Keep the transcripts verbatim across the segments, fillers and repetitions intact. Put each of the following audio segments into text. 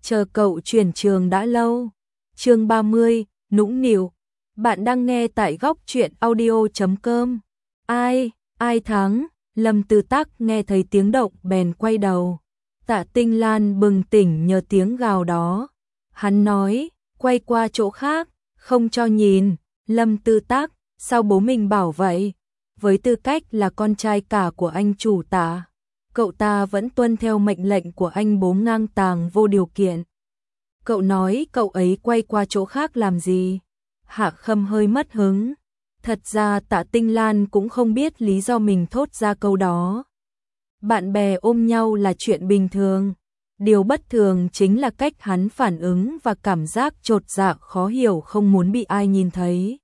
chờ cậu chuyển trường đã lâu. Chương ba mươi, nũng nịu. Bạn đang nghe tại góc truyện audio chấm com. Ai, ai thắng? Lâm Tư Tắc nghe thấy tiếng động bèn quay đầu. Tạ Tinh Lan bừng tỉnh nhờ tiếng gào đó. Hắn nói, quay qua chỗ khác, không cho nhìn. Lâm Tư Tắc, sao bố mình bảo vậy? Với tư cách là con trai cả của anh chủ Tạ, cậu ta vẫn tuân theo mệnh lệnh của anh bố ngang tàng vô điều kiện. Cậu nói cậu ấy quay qua chỗ khác làm gì? Hạ Khâm hơi mất hứng. Thật ra Tạ Tinh Lan cũng không biết lý do mình thốt ra câu đó. Bạn bè ôm nhau là chuyện bình thường. Điều bất thường chính là cách hắn phản ứng và cảm giác chột dạ khó hiểu không muốn bị ai nhìn thấy.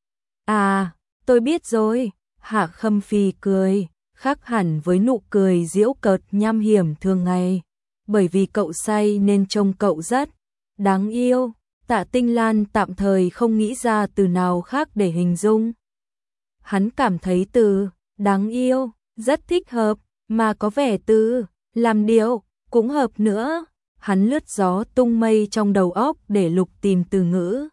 À, tôi biết rồi. Hạ Khâm phì cười, khác hẳn với nụ cười giễu cợt nham hiểm thường ngày. Bởi vì cậu say nên trông cậu rất đáng yêu. Tạ Tinh Lan tạm thời không nghĩ ra từ nào khác để hình dung. Hắn cảm thấy từ đáng yêu rất thích hợp, mà có vẻ từ làm điệu cũng hợp nữa. Hắn lướt gió tung mây trong đầu óc để lục tìm từ ngữ.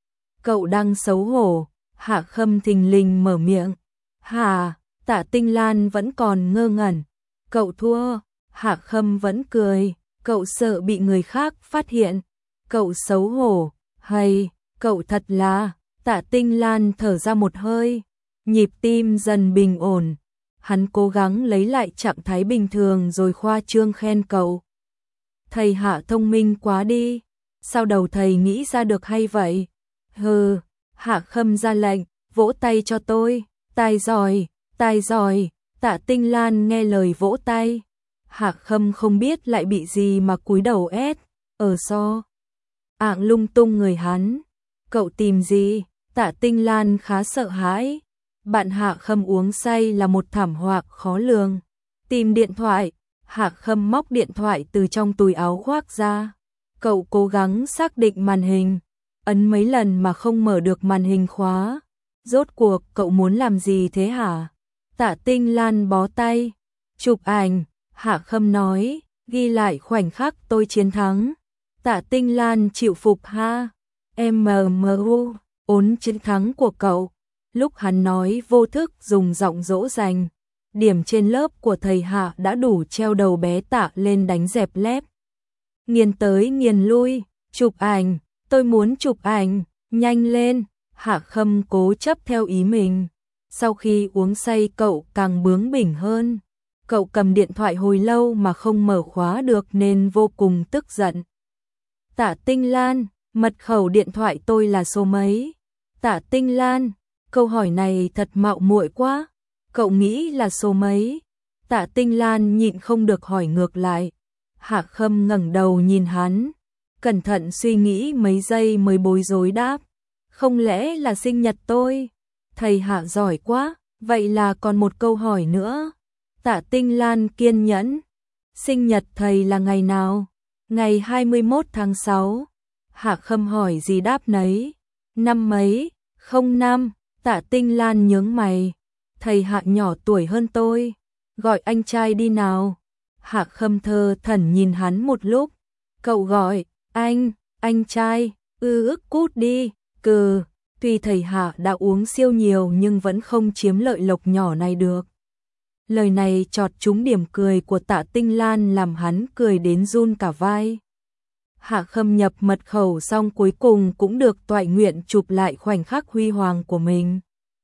Cậu đang xấu hổ. Hạ Khâm thình lình mở miệng. Hà, Tạ Tinh Lan vẫn còn ngơ ngẩn. Cậu thua. Hạ Khâm vẫn cười. Cậu sợ bị người khác phát hiện. Cậu xấu hổ. Hay, cậu thật là. Tạ Tinh Lan thở ra một hơi. Nhịp tim dần bình ổn. Hắn cố gắng lấy lại trạng thái bình thường rồi khoa trương khen cậu. Thầy Hạ thông minh quá đi. Sao đầu thầy nghĩ ra được hay vậy? Hừ. Hạ Khâm ra lệnh, vỗ tay cho tôi. Tài giỏi, tài giỏi. Tạ Tinh Lan nghe lời vỗ tay. Hạ Khâm không biết lại bị gì mà cúi đầu ét. Ở so ạng lung tung người hắn. Cậu tìm gì? Tạ Tinh Lan khá sợ hãi. Bạn Hạ Khâm uống say là một thảm họa khó lường. Tìm điện thoại. Hạ Khâm móc điện thoại từ trong túi áo khoác ra. Cậu cố gắng xác định màn hình. Ấn mấy lần mà không mở được màn hình khóa. Rốt cuộc cậu muốn làm gì thế hả? Tạ Tinh Lan bó tay. Chụp ảnh. Hạ Khâm nói. Ghi lại khoảnh khắc tôi chiến thắng. Tạ Tinh Lan chịu phục ha. em em u, ốn chiến thắng của cậu. Lúc hắn nói vô thức dùng giọng dỗ dành. Điểm trên lớp của thầy Hạ đã đủ treo đầu bé Tạ lên đánh dẹp lép. Nghiền tới nghiền lui. Chụp ảnh. Tôi muốn chụp ảnh. Nhanh lên. Hạ Khâm cố chấp theo ý mình. Sau khi uống say cậu càng bướng bỉnh hơn. Cậu cầm điện thoại hồi lâu mà không mở khóa được nên vô cùng tức giận. Tạ Tinh Lan, mật khẩu điện thoại tôi là số mấy? Tạ Tinh Lan, câu hỏi này thật mạo muội quá. Cậu nghĩ là số mấy? Tạ Tinh Lan nhịn không được hỏi ngược lại. Hạ Khâm ngẩng đầu nhìn hắn, cẩn thận suy nghĩ mấy giây mới bối rối đáp. Không lẽ là sinh nhật tôi? Thầy Hạ giỏi quá, vậy là còn một câu hỏi nữa. Tạ Tinh Lan kiên nhẫn. Sinh nhật thầy là ngày nào? Ngày hai mươi mốt tháng sáu. Hạ Khâm hỏi gì đáp nấy. Năm mấy? Không năm. Tạ Tinh Lan nhướng mày. Thầy Hạ nhỏ tuổi hơn tôi. Gọi anh trai đi nào. Hạ Khâm thơ thẩn nhìn hắn một lúc. Cậu gọi, anh, anh trai, ư ức cút đi. Cừ, tuy thầy Hạ đã uống siêu nhiều nhưng vẫn không chiếm lợi lộc nhỏ này được. Lời này chọt trúng điểm cười của Tạ Tinh Lan làm hắn cười đến run cả vai. Hạ Khâm nhập mật khẩu xong cuối cùng cũng được toại nguyện chụp lại khoảnh khắc huy hoàng của mình.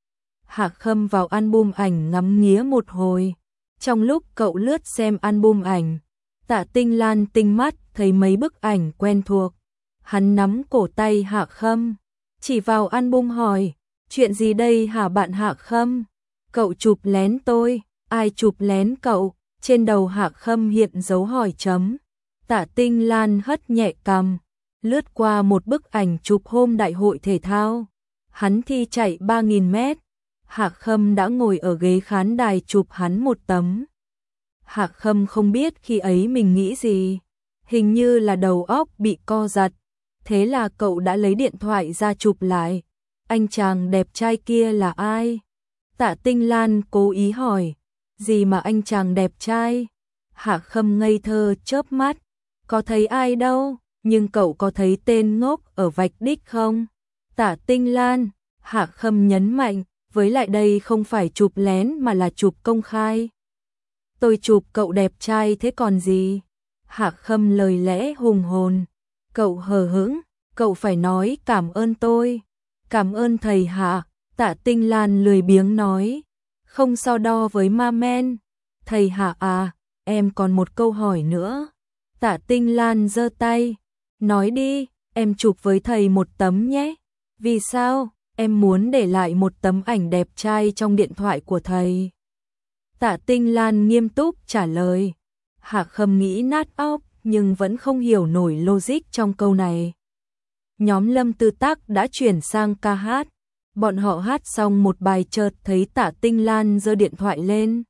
Hạ Khâm vào album ảnh ngắm nghía một hồi. Trong lúc cậu lướt xem album ảnh, Tạ Tinh Lan tinh mắt thấy mấy bức ảnh quen thuộc. Hắn nắm cổ tay Hạ Khâm, chỉ vào album hỏi, chuyện gì đây hả bạn Hạ Khâm? Cậu chụp lén tôi. Ai chụp lén cậu? Trên đầu Hạ Khâm hiện dấu hỏi chấm. Tạ Tinh Lan hất nhẹ cằm, lướt qua một bức ảnh chụp hôm đại hội thể thao. Hắn thi chạy ba nghìn mét. Hạ Khâm đã ngồi ở ghế khán đài chụp hắn một tấm. Hạ Khâm không biết khi ấy mình nghĩ gì. Hình như là đầu óc bị co giật. Thế là cậu đã lấy điện thoại ra chụp lại. Anh chàng đẹp trai kia là ai? Tạ Tinh Lan cố ý hỏi. Gì mà anh chàng đẹp trai? Hạ Khâm ngây thơ chớp mắt. Có thấy ai đâu? nhưng cậu có thấy tên ngốc ở vạch đích không? Tạ Tinh Lan, Hạ Khâm nhấn mạnh, với lại đây không phải chụp lén mà là chụp công khai. Tôi chụp cậu đẹp trai thế còn gì? Hạ Khâm lời lẽ hùng hồn. Cậu hờ hững, cậu phải nói cảm ơn tôi. Cảm ơn thầy Hạ, Tạ Tinh Lan lười biếng nói. Không so đo với ma men. Thầy Hạ à, em còn một câu hỏi nữa. Tạ Tinh Lan giơ tay. Nói đi, em chụp với thầy một tấm nhé. Vì sao? Em muốn để lại một tấm ảnh đẹp trai trong điện thoại của thầy. Tạ Tinh Lan nghiêm túc trả lời. Hạ Khâm nghĩ nát óc nhưng vẫn không hiểu nổi logic trong câu này. Nhóm Lâm Tư Tác đã chuyển sang ca hát. Bọn họ hát xong một bài chợt thấy Tạ Tinh Lan giơ điện thoại lên.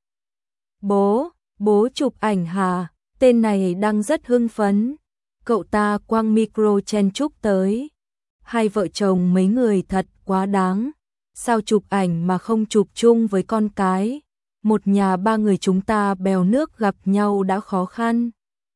Bố, bố chụp ảnh hả? Tên này đang rất hưng phấn. Cậu ta quăng micro chen chúc tới. Hai vợ chồng mấy người thật quá đáng. Sao chụp ảnh mà không chụp chung với con cái? Một nhà ba người chúng ta bèo nước gặp nhau đã khó khăn.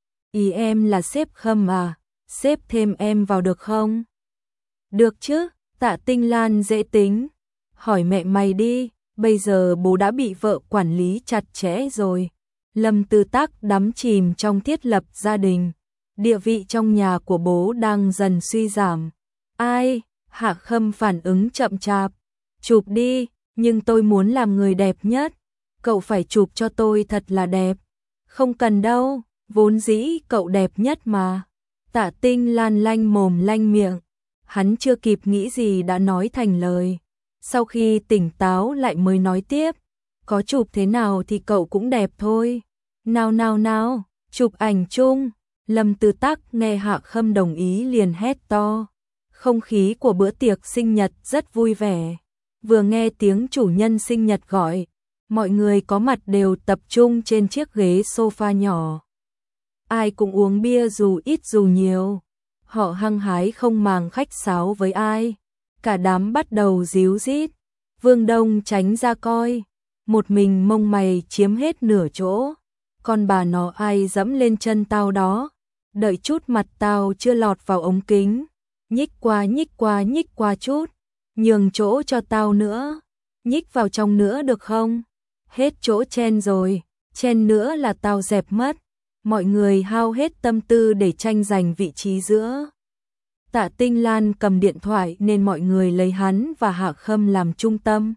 Ý em là xếp Khâm à? Xếp thêm em vào được không? Được chứ, Tạ Tinh Lan dễ tính. Hỏi mẹ mày đi, bây giờ bố đã bị vợ quản lý chặt chẽ rồi. Lâm Tư Tác đắm chìm trong thiết lập gia đình. Địa vị trong nhà của bố đang dần suy giảm. Ai? Hạ Khâm phản ứng chậm chạp. Chụp đi, nhưng tôi muốn làm người đẹp nhất. Cậu phải chụp cho tôi thật là đẹp. Không cần đâu, vốn dĩ cậu đẹp nhất mà. Tạ Tinh Lan lanh mồm lanh miệng. Hắn chưa kịp nghĩ gì đã nói thành lời. Sau khi tỉnh táo lại mới nói tiếp. Có chụp thế nào thì cậu cũng đẹp thôi. Nào nào nào, chụp ảnh chung. Lâm Tư Tác nghe Hạ Khâm đồng ý liền hét to. Không khí của bữa tiệc sinh nhật rất vui vẻ. Vừa nghe tiếng chủ nhân sinh nhật gọi, mọi người có mặt đều tập trung trên chiếc ghế sofa nhỏ. Ai cũng uống bia dù ít dù nhiều. Họ hăng hái không màng khách sáo với ai. Cả đám bắt đầu díu dít. Vương Đông tránh ra coi. Một mình mông mày chiếm hết nửa chỗ. Con bà nó ai dẫm lên chân tao đó. Đợi chút mặt tao chưa lọt vào ống kính. Nhích qua nhích qua nhích qua chút. Nhường chỗ cho tao nữa. Nhích vào trong nữa được không? Hết chỗ chen rồi. Chen nữa là tao dẹp mất. Mọi người hao hết tâm tư để tranh giành vị trí giữa. Tạ Tinh Lan cầm điện thoại nên mọi người lấy hắn và Hạ Khâm làm trung tâm.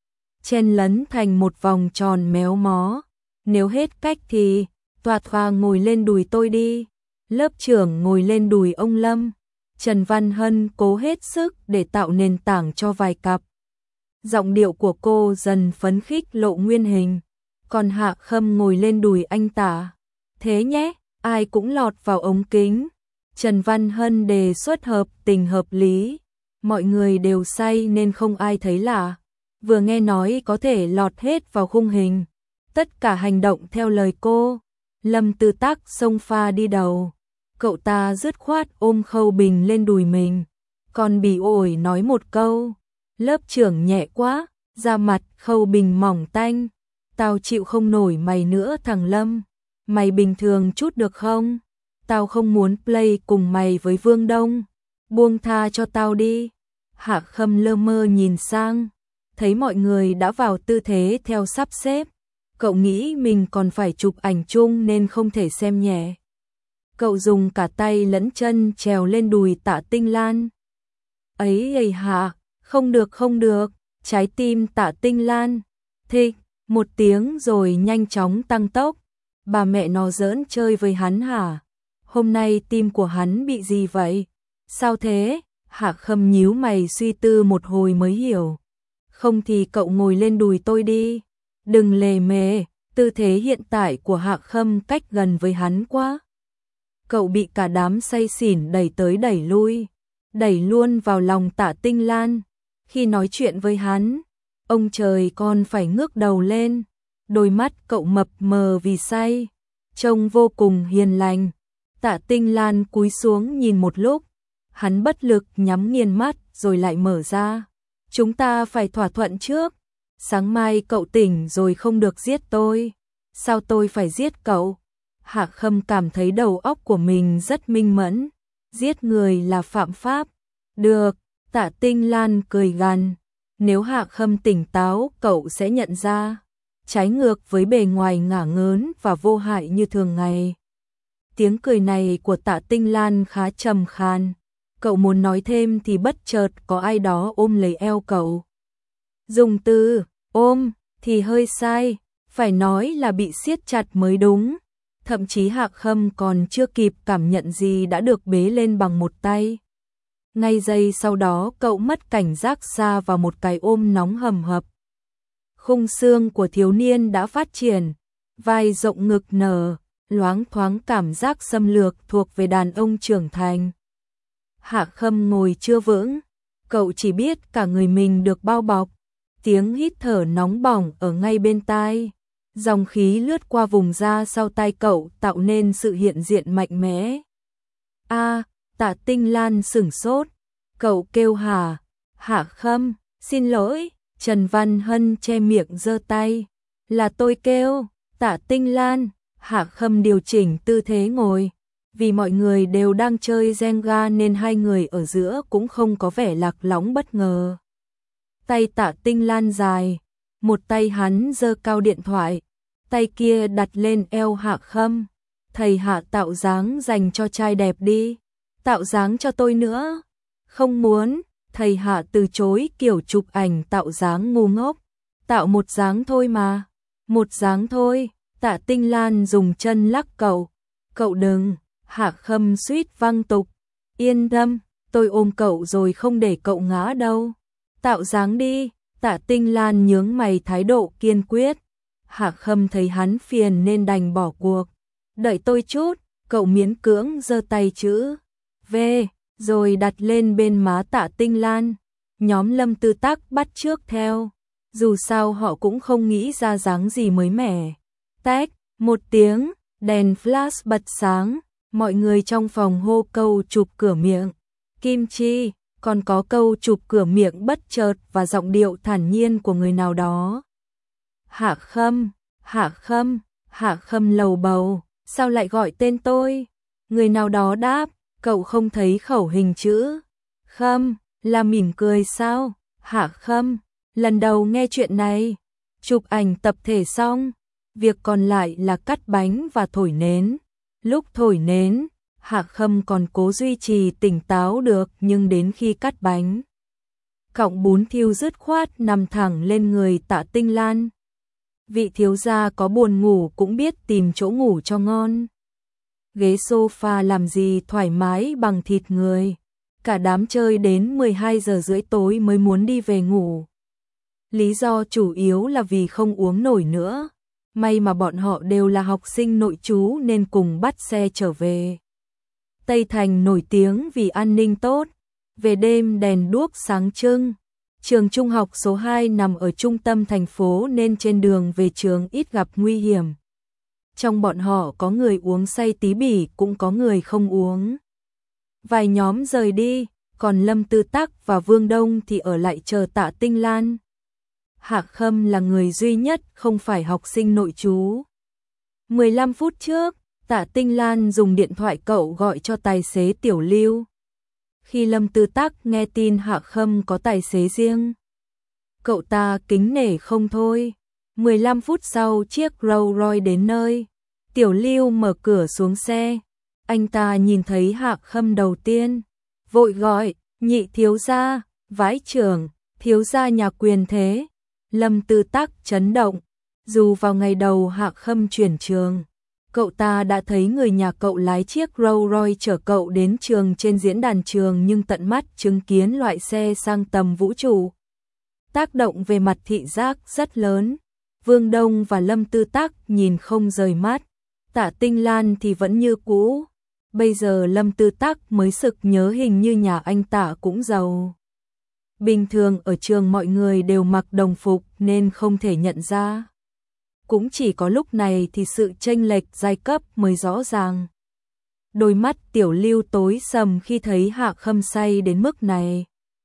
Chen lấn thành một vòng tròn méo mó. Nếu hết cách thì Tòa Thoa ngồi lên đùi tôi đi. Lớp trưởng ngồi lên đùi ông Lâm. Trần Văn Hân cố hết sức để tạo nền tảng cho vài cặp. Giọng điệu của cô dần phấn khích lộ nguyên hình. Còn Hạ Khâm ngồi lên đùi anh Tả. Thế nhé, ai cũng lọt vào ống kính. Trần Văn Hân đề xuất hợp tình hợp lý. Mọi người đều say nên không ai thấy lạ. Vừa nghe nói có thể lọt hết vào khung hình. Tất cả hành động theo lời cô. Lâm Tư Tác xông pha đi đầu. Cậu ta dứt khoát ôm Khâu Bình lên đùi mình. Còn bị ổi nói một câu. Lớp trưởng nhẹ quá, da mặt Khâu Bình mỏng tanh. Tao chịu không nổi mày nữa thằng Lâm. Mày bình thường chút được không? Tao không muốn play cùng mày với Vương Đông. Buông tha cho tao đi. Hạ Khâm lơ mơ nhìn sang. Thấy mọi người đã vào tư thế theo sắp xếp. Cậu nghĩ mình còn phải chụp ảnh chung nên không thể xem nhẹ. Cậu dùng cả tay lẫn chân trèo lên đùi Tạ Tinh Lan. Ấy ây hạ, không được không được, trái tim Tạ Tinh Lan. Thích, một tiếng rồi nhanh chóng tăng tốc. Bà mẹ nó giỡn chơi với hắn hả? Hôm nay tim của hắn bị gì vậy? Sao thế? Hạ Khâm nhíu mày suy tư một hồi mới hiểu. Không thì cậu ngồi lên đùi tôi đi. Đừng lề mề, tư thế hiện tại của Hạ Khâm cách gần với hắn quá. Cậu bị cả đám say xỉn đẩy tới đẩy lui, đẩy luôn vào lòng Tạ Tinh Lan. Khi nói chuyện với hắn, ông trời con phải ngước đầu lên. Đôi mắt cậu mập mờ vì say, trông vô cùng hiền lành. Tạ Tinh Lan cúi xuống nhìn một lúc, hắn bất lực nhắm nghiền mắt rồi lại mở ra. Chúng ta phải thỏa thuận trước. Sáng mai cậu tỉnh rồi không được giết tôi. Sao tôi phải giết cậu? Hạ Khâm cảm thấy đầu óc của mình rất minh mẫn. giết người là phạm pháp. Được, Tạ Tinh Lan cười gằn, nếu Hạ Khâm tỉnh táo cậu sẽ nhận ra, trái ngược với bề ngoài ngả ngớn và vô hại như thường ngày. Tiếng cười này của Tạ Tinh Lan khá trầm khan, cậu muốn nói thêm thì bất chợt có ai đó ôm lấy eo cậu. Dùng từ ôm thì hơi sai, phải nói là bị siết chặt mới đúng. Thậm chí Hạ Khâm còn chưa kịp cảm nhận gì đã được bế lên bằng một tay. Ngay giây sau đó cậu mất cảnh giác xa vào một cái ôm nóng hầm hập. Khung xương của thiếu niên đã phát triển, vai rộng ngực nở, loáng thoáng cảm giác xâm lược thuộc về đàn ông trưởng thành. Hạ Khâm ngồi chưa vững, cậu chỉ biết cả người mình được bao bọc, tiếng hít thở nóng bỏng ở ngay bên tai. Dòng khí lướt qua vùng da sau tai cậu tạo nên sự hiện diện mạnh mẽ. A, Tạ Tinh Lan sửng sốt, cậu kêu hả? Hạ Khâm, xin lỗi. Trần Văn Hân che miệng giơ tay, là tôi kêu. Tạ Tinh Lan. Hạ Khâm điều chỉnh tư thế ngồi, vì mọi người đều đang chơi Jenga nên hai người ở giữa cũng không có vẻ lạc lõng bất ngờ. Tay Tạ Tinh Lan dài, một tay hắn giơ cao điện thoại, tay kia đặt lên eo Hạ Khâm. Thầy Hạ tạo dáng dành cho trai đẹp đi, tạo dáng cho tôi nữa. Không muốn, thầy Hạ từ chối kiểu chụp ảnh tạo dáng ngu ngốc. Tạo một dáng thôi mà, một dáng thôi. Tạ Tinh Lan dùng chân lắc cậu. Cậu đừng. Hạ Khâm suýt văng tục. Yên tâm, tôi ôm cậu rồi không để cậu ngã đâu. Tạo dáng đi. Tạ Tinh Lan nhướng mày thái độ kiên quyết. Hạ Khâm thấy hắn phiền nên đành bỏ cuộc. Đợi tôi chút. Cậu miễn cưỡng giơ tay chữ V rồi đặt lên bên má Tạ Tinh Lan. Nhóm Lâm Tư Tác bắt chước theo. Dù sao họ cũng không nghĩ ra dáng gì mới mẻ. Tách, một tiếng, đèn flash bật sáng, mọi người trong phòng hô câu chụp cửa miệng. Kim Chi, còn có câu chụp cửa miệng bất chợt và giọng điệu thản nhiên của người nào đó. Hạ Khâm, Hạ Khâm, Hạ Khâm lầu bầu, sao lại gọi tên tôi? Người nào đó đáp, cậu không thấy khẩu hình chữ Khâm là mỉm cười sao? Hạ Khâm, lần đầu nghe chuyện này. Chụp ảnh tập thể xong, việc còn lại là cắt bánh và thổi nến. Lúc thổi nến, Hạ Khâm còn cố duy trì tỉnh táo được, nhưng đến khi cắt bánh, cọng bún thiêu dứt khoát nằm thẳng lên người Tạ Tinh Lan. Vị thiếu gia có buồn ngủ cũng biết tìm chỗ ngủ cho ngon. Ghế sofa làm gì thoải mái bằng thịt người. Cả đám chơi đến mười hai giờ rưỡi tối mới muốn đi về ngủ. Lý do chủ yếu là vì không uống nổi nữa. May mà bọn họ đều là học sinh nội trú nên cùng bắt xe trở về. Tây Thành nổi tiếng vì an ninh tốt, về đêm đèn đuốc sáng trưng. Trường trung học số hai nằm ở trung tâm thành phố nên trên đường về trường ít gặp nguy hiểm. Trong bọn họ có người uống say tí bỉ cũng có người không uống. Vài nhóm rời đi, còn Lâm Tư Tác và Vương Đông thì ở lại chờ Tạ Tinh Lan. Hạ Khâm là người duy nhất không phải học sinh nội trú. mười lăm phút trước, Tạ Tinh Lan dùng điện thoại cậu gọi cho tài xế Tiểu Lưu. Khi Lâm Tư Tác nghe tin Hạ Khâm có tài xế riêng, cậu ta kính nể không thôi. mười lăm phút sau chiếc Rolls Royce đến nơi. Tiểu Lưu mở cửa xuống xe. Anh ta nhìn thấy Hạ Khâm đầu tiên, vội gọi, nhị thiếu gia, vái trưởng, thiếu gia nhà quyền thế. Lâm Tư Tác chấn động. Dù vào ngày đầu Hạ Khâm chuyển trường, cậu ta đã thấy người nhà cậu lái chiếc Rolls Royce chở cậu đến trường trên diễn đàn trường, nhưng tận mắt chứng kiến loại xe sang tầm vũ trụ, tác động về mặt thị giác rất lớn. Vương Đông và Lâm Tư Tác nhìn không rời mắt. Tạ Tinh Lan thì vẫn như cũ. Bây giờ Lâm Tư Tác mới sực nhớ hình như nhà anh Tạ cũng giàu. Bình thường ở trường mọi người đều mặc đồng phục nên không thể nhận ra. Cũng chỉ có lúc này thì sự chênh lệch giai cấp mới rõ ràng. Đôi mắt Tiểu Lưu tối sầm khi thấy Hạ Khâm say đến mức này.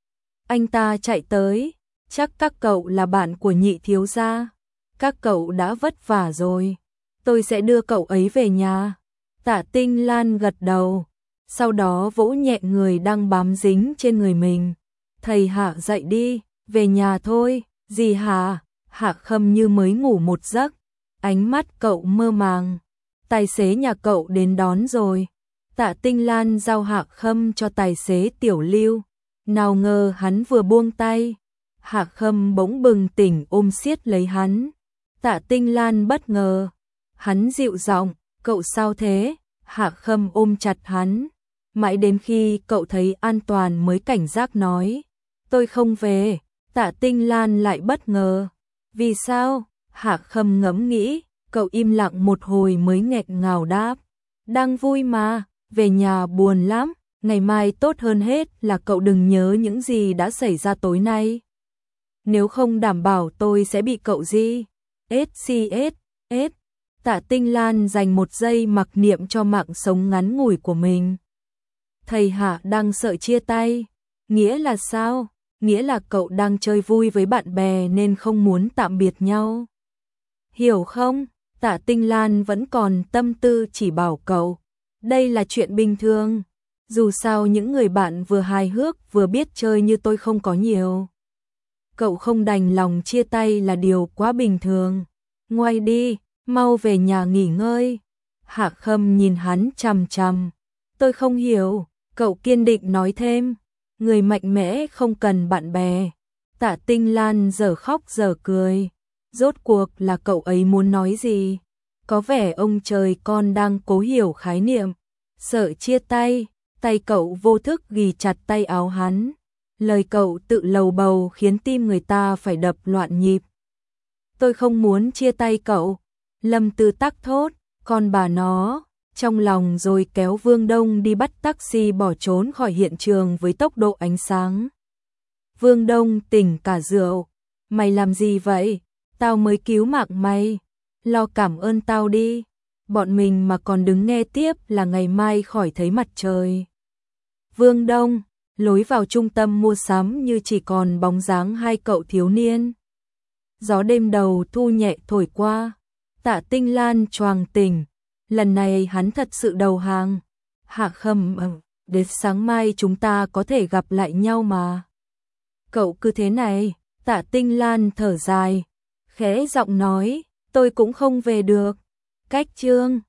Anh ta chạy tới, chắc các cậu là bạn của nhị thiếu gia. Các cậu đã vất vả rồi, tôi sẽ đưa cậu ấy về nhà. Tạ Tinh Lan gật đầu, sau đó vỗ nhẹ người đang bám dính trên người mình. Thầy Hạ dậy đi, về nhà thôi. Gì hả? Hạ Khâm như mới ngủ một giấc, ánh mắt cậu mơ màng. Tài xế nhà cậu đến đón rồi. Tạ Tinh Lan giao Hạ Khâm cho tài xế Tiểu Lưu. Nào ngờ hắn vừa buông tay, Hạ Khâm bỗng bừng tỉnh ôm siết lấy hắn. Tạ Tinh Lan bất ngờ, hắn dịu giọng, cậu sao thế? Hạ Khâm ôm chặt hắn, mãi đến khi cậu thấy an toàn mới cảnh giác nói, tôi không về. Tạ Tinh Lan lại bất ngờ, vì sao? Hạ Khâm ngẫm nghĩ, cậu im lặng một hồi mới nghẹn ngào đáp, đang vui mà, về nhà buồn lắm, ngày mai tốt hơn hết là cậu đừng nhớ những gì đã xảy ra tối nay. Nếu không đảm bảo tôi sẽ bị cậu gì? ét xê ét, ét. Tạ Tinh Lan dành một giây mặc niệm cho mạng sống ngắn ngủi của mình. Thầy Hạ đang sợ chia tay. Nghĩa là sao? Nghĩa là cậu đang chơi vui với bạn bè nên không muốn tạm biệt nhau. Hiểu không? Tạ Tinh Lan vẫn còn tâm tư chỉ bảo cậu. Đây là chuyện bình thường. Dù sao những người bạn vừa hài hước vừa biết chơi như tôi không có nhiều. Cậu không đành lòng chia tay là điều quá bình thường. Ngoan đi, mau về nhà nghỉ ngơi. Hạ Khâm nhìn hắn chằm chằm. Tôi không hiểu, cậu kiên định nói thêm. Người mạnh mẽ không cần bạn bè. Tạ Tinh Lan giờ khóc giờ cười. Rốt cuộc là cậu ấy muốn nói gì? Có vẻ ông trời con đang cố hiểu khái niệm. Sợ chia tay, tay cậu vô thức ghì chặt tay áo hắn. Lời cậu tự lầu bầu khiến tim người ta phải đập loạn nhịp. Tôi không muốn chia tay cậu. Lâm Tư Tắc thốt, con bà nó, trong lòng rồi kéo Vương Đông đi bắt taxi bỏ trốn khỏi hiện trường với tốc độ ánh sáng. Vương Đông tỉnh cả rượu. Mày làm gì vậy? Tao mới cứu mạng mày. Lo cảm ơn tao đi. Bọn mình mà còn đứng nghe tiếp là ngày mai khỏi thấy mặt trời. Vương Đông, lối vào trung tâm mua sắm như chỉ còn bóng dáng hai cậu thiếu niên. Gió đêm đầu thu nhẹ thổi qua. Tạ Tinh Lan choàng tỉnh. Lần này hắn thật sự đầu hàng. Hạ Khâm, đến sáng mai chúng ta có thể gặp lại nhau mà. Cậu cứ thế này. Tạ Tinh Lan thở dài, khẽ giọng nói, tôi cũng không về được. Cách chương